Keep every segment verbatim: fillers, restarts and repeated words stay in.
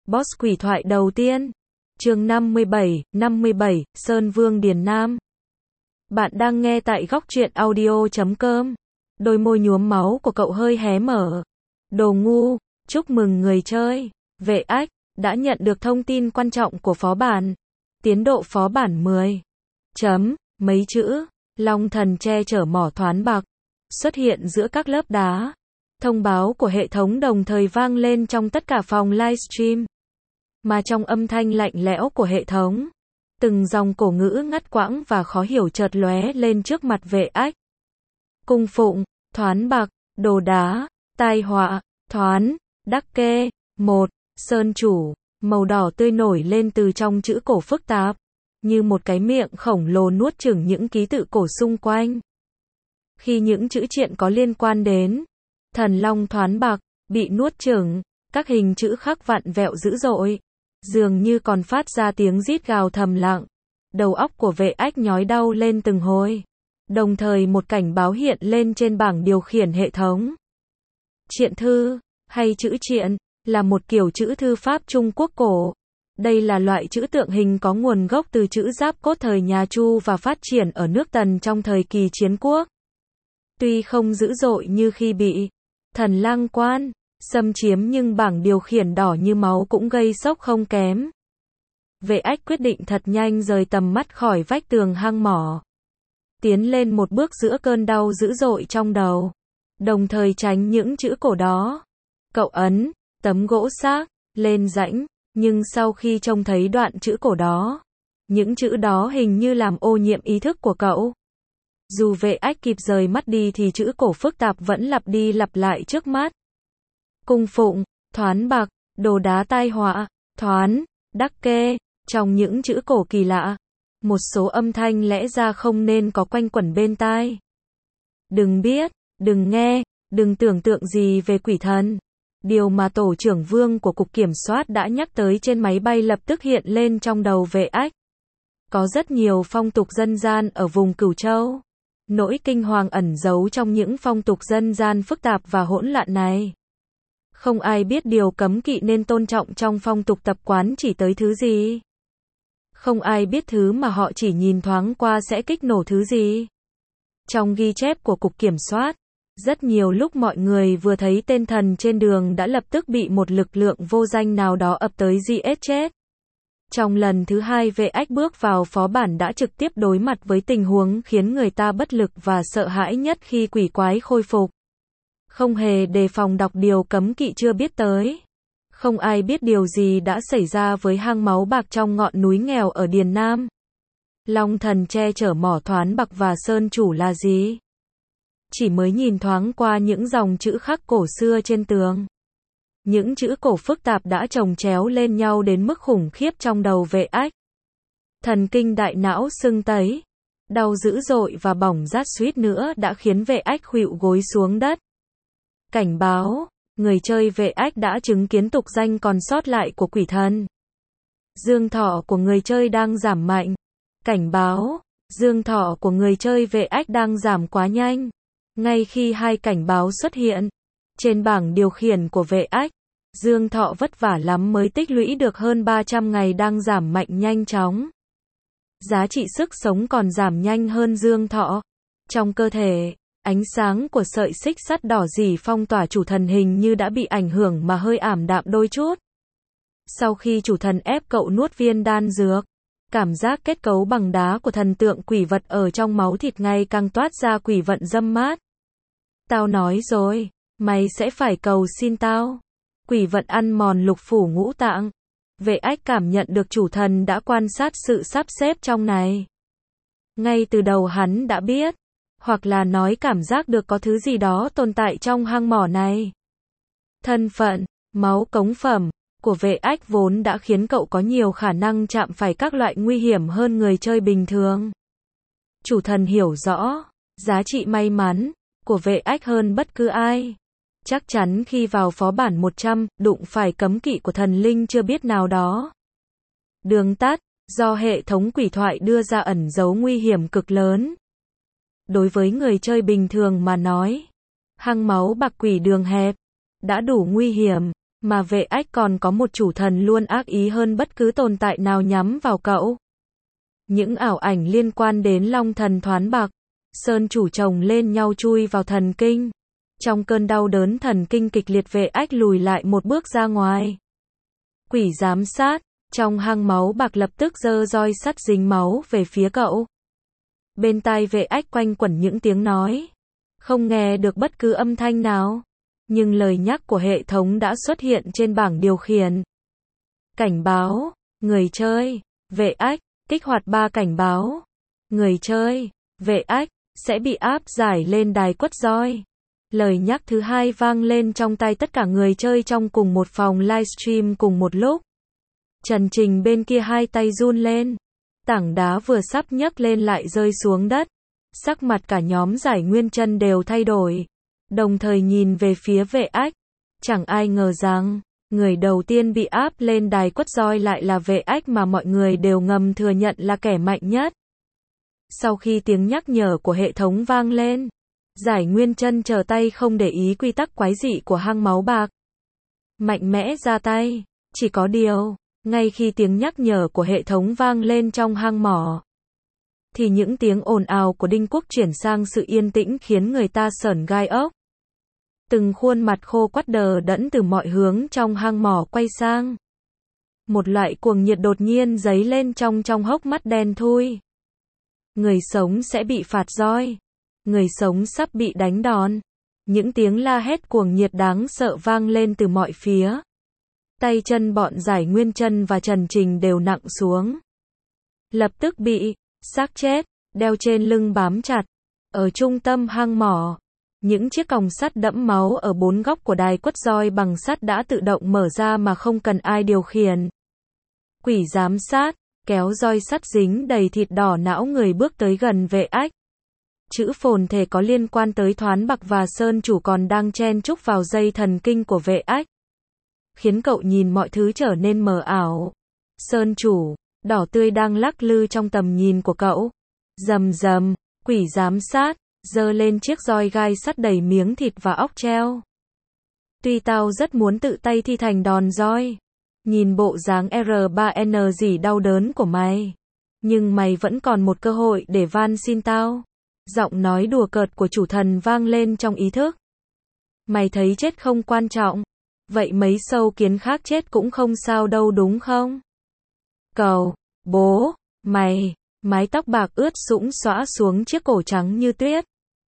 Boss quỷ thoại đầu tiên. Chương năm mươi bảy, năm mươi bảy, Sơn Vương Điền Nam. Bạn đang nghe tại góc truyện audio chấm com. Đôi môi nhuốm máu của cậu hơi hé mở. Đồ ngu, chúc mừng người chơi. Vệ ách, đã nhận được thông tin quan trọng của phó bản. Tiến độ phó bản mười. Chấm, mấy chữ, Long thần che chở mỏ thoán bạc. Xuất hiện giữa các lớp đá. Thông báo của hệ thống đồng thời vang lên trong tất cả phòng livestream. Mà trong âm thanh lạnh lẽo của hệ thống, từng dòng cổ ngữ ngắt quãng và khó hiểu chợt lóe lên trước mặt vệ ách. Cung phụng, thoán bạc, đồ đá, tai họa, thoán, đắc kê, một, sơn chủ, màu đỏ tươi nổi lên từ trong chữ cổ phức tạp, như một cái miệng khổng lồ nuốt chửng những ký tự cổ xung quanh. Khi những chữ triện có liên quan đến thần long thoán bạc bị nuốt chửng, các hình chữ khắc vặn vẹo dữ dội, dường như còn phát ra tiếng rít gào thầm lặng. Đầu óc của vệ ách nhói đau lên từng hồi. Đồng thời một cảnh báo hiện lên trên bảng điều khiển hệ thống. Triện thư, hay chữ triện, là một kiểu chữ thư pháp Trung Quốc cổ. Đây là loại chữ tượng hình có nguồn gốc từ chữ giáp cốt thời nhà Chu và phát triển ở nước Tần trong thời kỳ chiến quốc. Tuy không dữ dội như khi bị thần lang quan xâm chiếm, nhưng bảng điều khiển đỏ như máu cũng gây sốc không kém. Vệ ách quyết định thật nhanh rời tầm mắt khỏi vách tường hang mỏ. Tiến lên một bước giữa cơn đau dữ dội trong đầu. Đồng thời tránh những chữ cổ đó. Cậu ấn tấm gỗ xác lên rãnh, nhưng sau khi trông thấy đoạn chữ cổ đó, những chữ đó hình như làm ô nhiễm ý thức của cậu. Dù vệ ách kịp rời mắt đi thì chữ cổ phức tạp vẫn lặp đi lặp lại trước mắt. Cung phụng, thoán bạc, đồ đá tai họa, thoán, đắc kê. Trong những chữ cổ kỳ lạ, một số âm thanh lẽ ra không nên có quanh quẩn bên tai. Đừng biết, đừng nghe, đừng tưởng tượng gì về quỷ thần. Điều mà tổ trưởng Vương của Cục Kiểm soát đã nhắc tới trên máy bay lập tức hiện lên trong đầu vệ ách. Có rất nhiều phong tục dân gian ở vùng Cửu Châu. Nỗi kinh hoàng ẩn giấu trong những phong tục dân gian phức tạp và hỗn loạn này. Không ai biết điều cấm kỵ nên tôn trọng trong phong tục tập quán chỉ tới thứ gì. Không ai biết thứ mà họ chỉ nhìn thoáng qua sẽ kích nổ thứ gì. Trong ghi chép của Cục Kiểm soát, rất nhiều lúc mọi người vừa thấy tên thần trên đường đã lập tức bị một lực lượng vô danh nào đó ập tới giết chết. Trong lần thứ hai vệ ách bước vào phó bản đã trực tiếp đối mặt với tình huống khiến người ta bất lực và sợ hãi nhất khi quỷ quái khôi phục. Không hề đề phòng đọc điều cấm kỵ chưa biết tới. Không ai biết điều gì đã xảy ra với hang máu bạc trong ngọn núi nghèo ở Điền Nam. Long thần che chở mỏ thoán bạc và sơn chủ là gì? Chỉ mới nhìn thoáng qua những dòng chữ khắc cổ xưa trên tường. Những chữ cổ phức tạp đã chồng chéo lên nhau đến mức khủng khiếp trong đầu vệ ách. Thần kinh đại não sưng tấy. Đau dữ dội và bỏng rát suýt nữa đã khiến vệ ách khuỵu gối xuống đất. Cảnh báo, người chơi vệ ách đã chứng kiến tục danh còn sót lại của quỷ thần. Dương thọ của người chơi đang giảm mạnh. Cảnh báo, dương thọ của người chơi vệ ách đang giảm quá nhanh. Ngay khi hai cảnh báo xuất hiện, trên bảng điều khiển của vệ ách, dương thọ vất vả lắm mới tích lũy được hơn ba trăm ngày đang giảm mạnh nhanh chóng. Giá trị sức sống còn giảm nhanh hơn dương thọ. Trong cơ thể, ánh sáng của sợi xích sắt đỏ rỉ phong tỏa chủ thần hình như đã bị ảnh hưởng mà hơi ảm đạm đôi chút. Sau khi chủ thần ép cậu nuốt viên đan dược, cảm giác kết cấu bằng đá của thần tượng quỷ vật ở trong máu thịt ngày càng toát ra quỷ vận dâm mát. Tao nói rồi, mày sẽ phải cầu xin tao. Quỷ vận ăn mòn lục phủ ngũ tạng. Vệ ách cảm nhận được chủ thần đã quan sát sự sắp xếp trong này. Ngay từ đầu hắn đã biết, hoặc là nói cảm giác được có thứ gì đó tồn tại trong hang mỏ này. Thân phận, máu cống phẩm của vệ ách vốn đã khiến cậu có nhiều khả năng chạm phải các loại nguy hiểm hơn người chơi bình thường. Chủ thần hiểu rõ giá trị may mắn của vệ ách hơn bất cứ ai. Chắc chắn khi vào phó bản một trăm, đụng phải cấm kỵ của thần linh chưa biết nào đó. Đường tắt, do hệ thống quỷ thoại đưa ra ẩn giấu nguy hiểm cực lớn. Đối với người chơi bình thường mà nói, hang máu bạc quỷ đường hẹp đã đủ nguy hiểm. Mà vệ ách còn có một chủ thần luôn ác ý hơn bất cứ tồn tại nào nhắm vào cậu. Những ảo ảnh liên quan đến long thần thoán bạc, sơn chủ chồng lên nhau chui vào thần kinh. Trong cơn đau đớn thần kinh kịch liệt vệ ách lùi lại một bước ra ngoài. Quỷ giám sát, trong hang máu bạc lập tức giơ roi sắt dính máu về phía cậu. Bên tai vệ ách quanh quẩn những tiếng nói. Không nghe được bất cứ âm thanh nào. Nhưng lời nhắc của hệ thống đã xuất hiện trên bảng điều khiển. Cảnh báo, người chơi, vệ ách, kích hoạt ba cảnh báo. Người chơi, vệ ách, sẽ bị áp giải lên đài quất roi. Lời nhắc thứ hai vang lên trong tai tất cả người chơi trong cùng một phòng livestream cùng một lúc. Trần Trình bên kia hai tay run lên. Tảng đá vừa sắp nhấc lên lại rơi xuống đất. Sắc mặt cả nhóm Giải Nguyên Chân đều thay đổi. Đồng thời nhìn về phía vệ ách. Chẳng ai ngờ rằng, người đầu tiên bị áp lên đài quất roi lại là vệ ách mà mọi người đều ngầm thừa nhận là kẻ mạnh nhất. Sau khi tiếng nhắc nhở của hệ thống vang lên, Giải Nguyên Chân trở tay không để ý quy tắc quái dị của hang máu bạc. Mạnh mẽ ra tay, chỉ có điều, ngay khi tiếng nhắc nhở của hệ thống vang lên trong hang mỏ, thì những tiếng ồn ào của Đinh Quốc chuyển sang sự yên tĩnh khiến người ta sởn gai ốc. Từng khuôn mặt khô quắt đờ đẫn từ mọi hướng trong hang mỏ quay sang. Một loại cuồng nhiệt đột nhiên dấy lên trong trong hốc mắt đen thui. Người sống sẽ bị phạt roi. Người sống sắp bị đánh đòn. Những tiếng la hét cuồng nhiệt đáng sợ vang lên từ mọi phía. Tay chân bọn Giải Nguyên Chân và Trần Trình đều nặng xuống. Lập tức bị xác chết đeo trên lưng bám chặt. Ở trung tâm hang mỏ, những chiếc còng sắt đẫm máu ở bốn góc của đài quất roi bằng sắt đã tự động mở ra mà không cần ai điều khiển. Quỷ giám sát, kéo roi sắt dính đầy thịt đỏ não người bước tới gần vệ ách. Chữ phồn thể có liên quan tới Thoán Bạc và Sơn chủ còn đang chen chúc vào dây thần kinh của vệ ách. Khiến cậu nhìn mọi thứ trở nên mờ ảo. Sơn chủ, đỏ tươi đang lắc lư trong tầm nhìn của cậu. Rầm rầm, quỷ giám sát, giơ lên chiếc roi gai sắt đầy miếng thịt và óc treo. Tuy tao rất muốn tự tay thi thành đòn roi. Nhìn bộ dáng R ba N gì đau đớn của mày. Nhưng mày vẫn còn một cơ hội để van xin tao. Giọng nói đùa cợt của chủ thần vang lên trong ý thức. Mày thấy chết không quan trọng. Vậy mấy sâu kiến khác chết cũng không sao đâu đúng không? Cầu, bố, mày, mái tóc bạc ướt sũng xõa xuống chiếc cổ trắng như tuyết.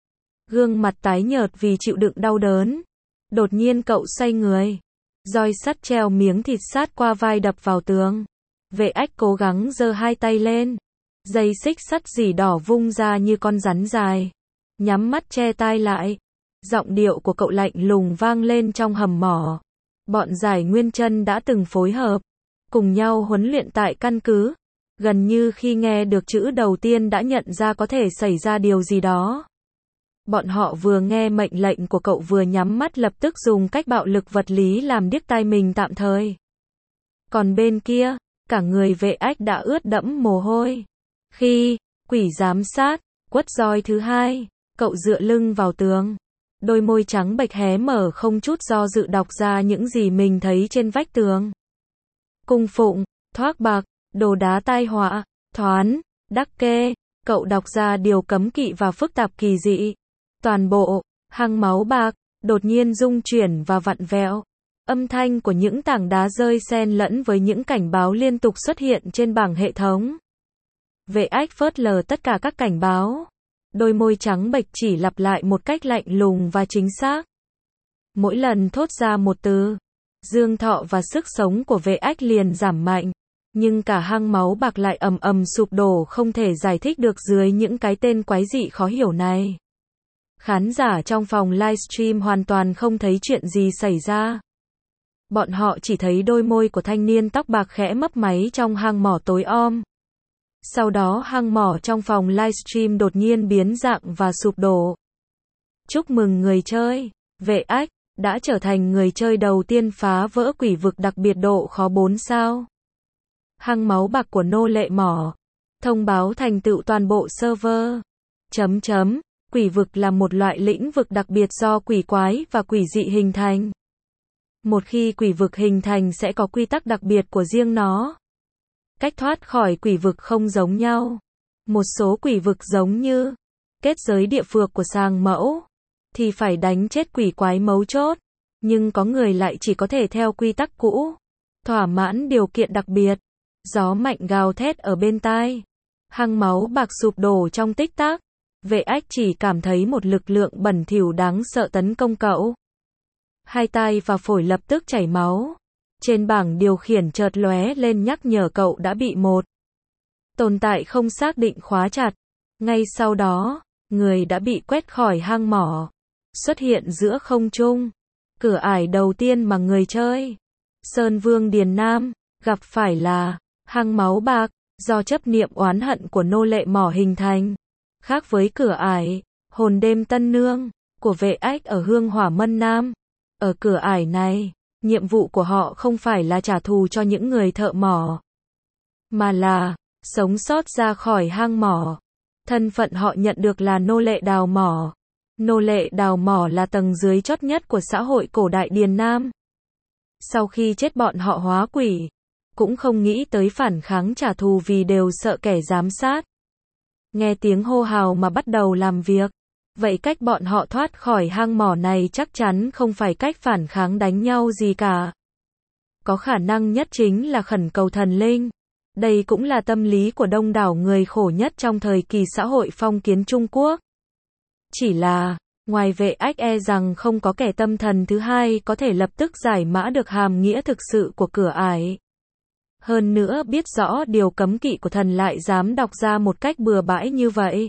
Gương mặt tái nhợt vì chịu đựng đau đớn. Đột nhiên cậu xoay người. Roi sắt treo miếng thịt sát qua vai đập vào tường. Vệ ách cố gắng giơ hai tay lên. Dây xích sắt dỉ đỏ vung ra như con rắn dài. Nhắm mắt che tai lại. Giọng điệu của cậu lạnh lùng vang lên trong hầm mỏ. Bọn Giải Nguyên Chân đã từng phối hợp, cùng nhau huấn luyện tại căn cứ. Gần như khi nghe được chữ đầu tiên đã nhận ra có thể xảy ra điều gì đó. Bọn họ vừa nghe mệnh lệnh của cậu vừa nhắm mắt lập tức dùng cách bạo lực vật lý làm điếc tai mình tạm thời. Còn bên kia, cả người vệ ách đã ướt đẫm mồ hôi. Khi quỷ giám sát quất roi thứ hai, cậu dựa lưng vào tường. Đôi môi trắng bệch hé mở không chút do dự đọc ra những gì mình thấy trên vách tường. Cung phụng, thoác bạc, đồ đá tai họa, thoán, đắc kê. Cậu đọc ra điều cấm kỵ và phức tạp kỳ dị. Toàn bộ hang máu bạc đột nhiên rung chuyển và vặn vẹo. Âm thanh của những tảng đá rơi xen lẫn với những cảnh báo liên tục xuất hiện trên bảng hệ thống. Vệ ách phớt lờ tất cả các cảnh báo. Đôi môi trắng bệch chỉ lặp lại một cách lạnh lùng và chính xác. Mỗi lần thốt ra một từ, dương thọ và sức sống của vệ ách liền giảm mạnh. Nhưng cả hang máu bạc lại ầm ầm sụp đổ không thể giải thích được dưới những cái tên quái dị khó hiểu này. Khán giả trong phòng livestream hoàn toàn không thấy chuyện gì xảy ra. Bọn họ chỉ thấy đôi môi của thanh niên tóc bạc khẽ mấp máy trong hang mỏ tối om. Sau đó hang mỏ trong phòng livestream đột nhiên biến dạng và sụp đổ. Chúc mừng người chơi, vệ ách, đã trở thành người chơi đầu tiên phá vỡ quỷ vực đặc biệt độ khó bốn sao. Hang máu bạc của nô lệ mỏ. Thông báo thành tựu toàn bộ server. Chấm chấm, quỷ vực là một loại lĩnh vực đặc biệt do quỷ quái và quỷ dị hình thành. Một khi quỷ vực hình thành sẽ có quy tắc đặc biệt của riêng nó. Cách thoát khỏi quỷ vực không giống nhau. Một số quỷ vực giống như kết giới địa phược của Sàng Mẫu, thì phải đánh chết quỷ quái mấu chốt. Nhưng có người lại chỉ có thể theo quy tắc cũ, thỏa mãn điều kiện đặc biệt. Gió mạnh gào thét ở bên tai. Hang máu bạc sụp đổ trong tích tắc. Vệ Ách chỉ cảm thấy một lực lượng bẩn thỉu đáng sợ tấn công cậu. Hai tai và phổi lập tức chảy máu. Trên bảng điều khiển chợt lóe lên nhắc nhở cậu đã bị một tồn tại không xác định khóa chặt. Ngay sau đó, người đã bị quét khỏi hang mỏ, xuất hiện giữa không trung. Cửa ải đầu tiên mà người chơi Sơn Vương Điền Nam gặp phải là hang máu bạc, do chấp niệm oán hận của nô lệ mỏ hình thành. Khác với cửa ải hồn đêm Tân Nương của Vệ Ách ở Hương Hỏa Mân Nam, ở cửa ải này, nhiệm vụ của họ không phải là trả thù cho những người thợ mỏ, mà là sống sót ra khỏi hang mỏ. Thân phận họ nhận được là nô lệ đào mỏ. Nô lệ đào mỏ là tầng dưới chót nhất của xã hội cổ đại Điền Nam. Sau khi chết bọn họ hóa quỷ, cũng không nghĩ tới phản kháng trả thù vì đều sợ kẻ giám sát. Nghe tiếng hô hào mà bắt đầu làm việc. Vậy cách bọn họ thoát khỏi hang mỏ này chắc chắn không phải cách phản kháng đánh nhau gì cả. Có khả năng nhất chính là khẩn cầu thần linh. Đây cũng là tâm lý của đông đảo người khổ nhất trong thời kỳ xã hội phong kiến Trung Quốc. Chỉ là, ngoài Vệ Ách e rằng không có kẻ tâm thần thứ hai có thể lập tức giải mã được hàm nghĩa thực sự của cửa ải. Hơn nữa biết rõ điều cấm kỵ của thần lại dám đọc ra một cách bừa bãi như vậy.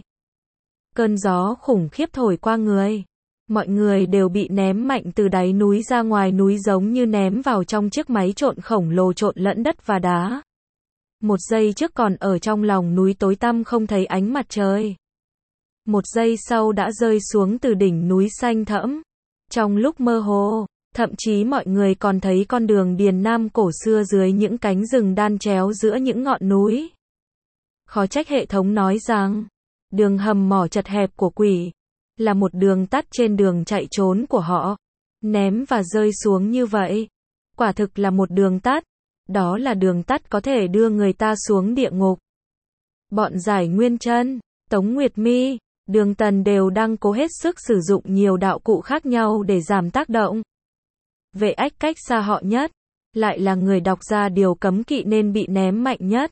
Cơn gió khủng khiếp thổi qua người. Mọi người đều bị ném mạnh từ đáy núi ra ngoài núi giống như ném vào trong chiếc máy trộn khổng lồ trộn lẫn đất và đá. Một giây trước còn ở trong lòng núi tối tăm không thấy ánh mặt trời. Một giây sau đã rơi xuống từ đỉnh núi xanh thẫm. Trong lúc mơ hồ, thậm chí mọi người còn thấy con đường Điền Nam cổ xưa dưới những cánh rừng đan chéo giữa những ngọn núi. Khó trách hệ thống nói rằng, đường hầm mỏ chật hẹp của quỷ là một đường tắt trên đường chạy trốn của họ. Ném và rơi xuống như vậy, quả thực là một đường tắt. Đó là đường tắt có thể đưa người ta xuống địa ngục. Bọn Giải Nguyên Chân, Tống Nguyệt Mi, Đường Tần đều đang cố hết sức sử dụng nhiều đạo cụ khác nhau để giảm tác động. Vệ Ách cách xa họ nhất, lại là người đọc ra điều cấm kỵ nên bị ném mạnh nhất.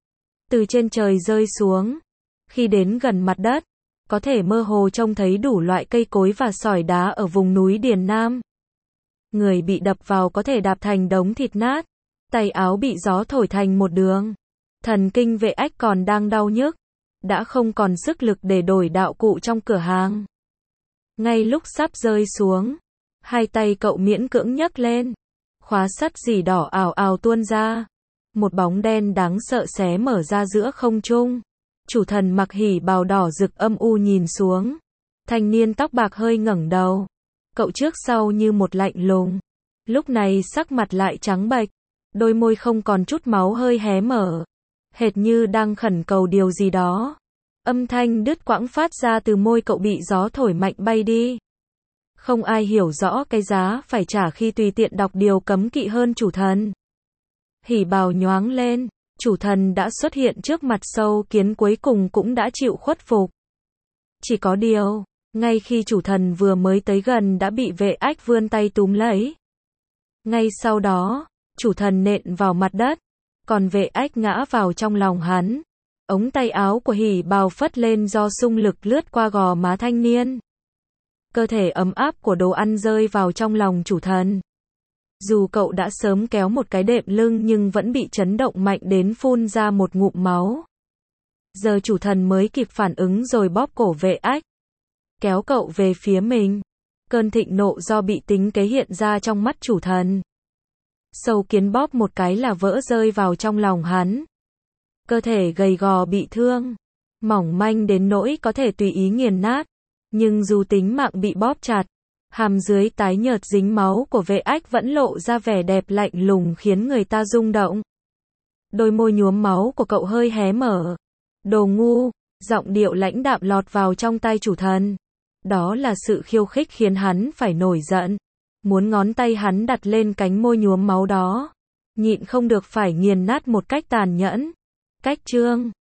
Từ trên trời rơi xuống, khi đến gần mặt đất, có thể mơ hồ trông thấy đủ loại cây cối và sỏi đá ở vùng núi Điền Nam. Người bị đập vào có thể đạp thành đống thịt nát, tay áo bị gió thổi thành một đường. Thần kinh Vệ Ách còn đang đau nhức, đã không còn sức lực để đổi đạo cụ trong cửa hàng. Ngay lúc sắp rơi xuống, hai tay cậu miễn cưỡng nhấc lên, khóa sắt dì đỏ ào ào tuôn ra. Một bóng đen đáng sợ xé mở ra giữa không trung. Chủ thần mặc hỉ bào đỏ rực âm u nhìn xuống. Thanh niên tóc bạc hơi ngẩng đầu. Cậu trước sau như một lạnh lùng. Lúc này sắc mặt lại trắng bệch, đôi môi không còn chút máu hơi hé mở, hệt như đang khẩn cầu điều gì đó. Âm thanh đứt quãng phát ra từ môi cậu bị gió thổi mạnh bay đi. Không ai hiểu rõ cái giá phải trả khi tùy tiện đọc điều cấm kỵ hơn chủ thần. Hỉ bào nhoáng lên, chủ thần đã xuất hiện trước mặt sâu kiến cuối cùng cũng đã chịu khuất phục. Chỉ có điều, ngay khi chủ thần vừa mới tới gần đã bị Vệ Ách vươn tay túm lấy. Ngay sau đó, chủ thần nện vào mặt đất, còn Vệ Ách ngã vào trong lòng hắn. Ống tay áo của hỉ bào phất lên do xung lực lướt qua gò má thanh niên. Cơ thể ấm áp của đồ ăn rơi vào trong lòng chủ thần. Dù cậu đã sớm kéo một cái đệm lưng nhưng vẫn bị chấn động mạnh đến phun ra một ngụm máu. Giờ chủ thần mới kịp phản ứng rồi bóp cổ Vệ Ách, kéo cậu về phía mình. Cơn thịnh nộ do bị tính kế hiện ra trong mắt chủ thần. Sâu kiến bóp một cái là vỡ rơi vào trong lòng hắn. Cơ thể gầy gò bị thương, mỏng manh đến nỗi có thể tùy ý nghiền nát. Nhưng dù tính mạng bị bóp chặt, hàm dưới tái nhợt dính máu của Vệ Ách vẫn lộ ra vẻ đẹp lạnh lùng khiến người ta rung động. Đôi môi nhuốm máu của cậu hơi hé mở. Đồ ngu, giọng điệu lãnh đạm lọt vào trong tai chủ thần. Đó là sự khiêu khích khiến hắn phải nổi giận. muốn ngón tay hắn đặt lên cánh môi nhuốm máu đó. Nhịn không được phải nghiền nát một cách tàn nhẫn. Cách chương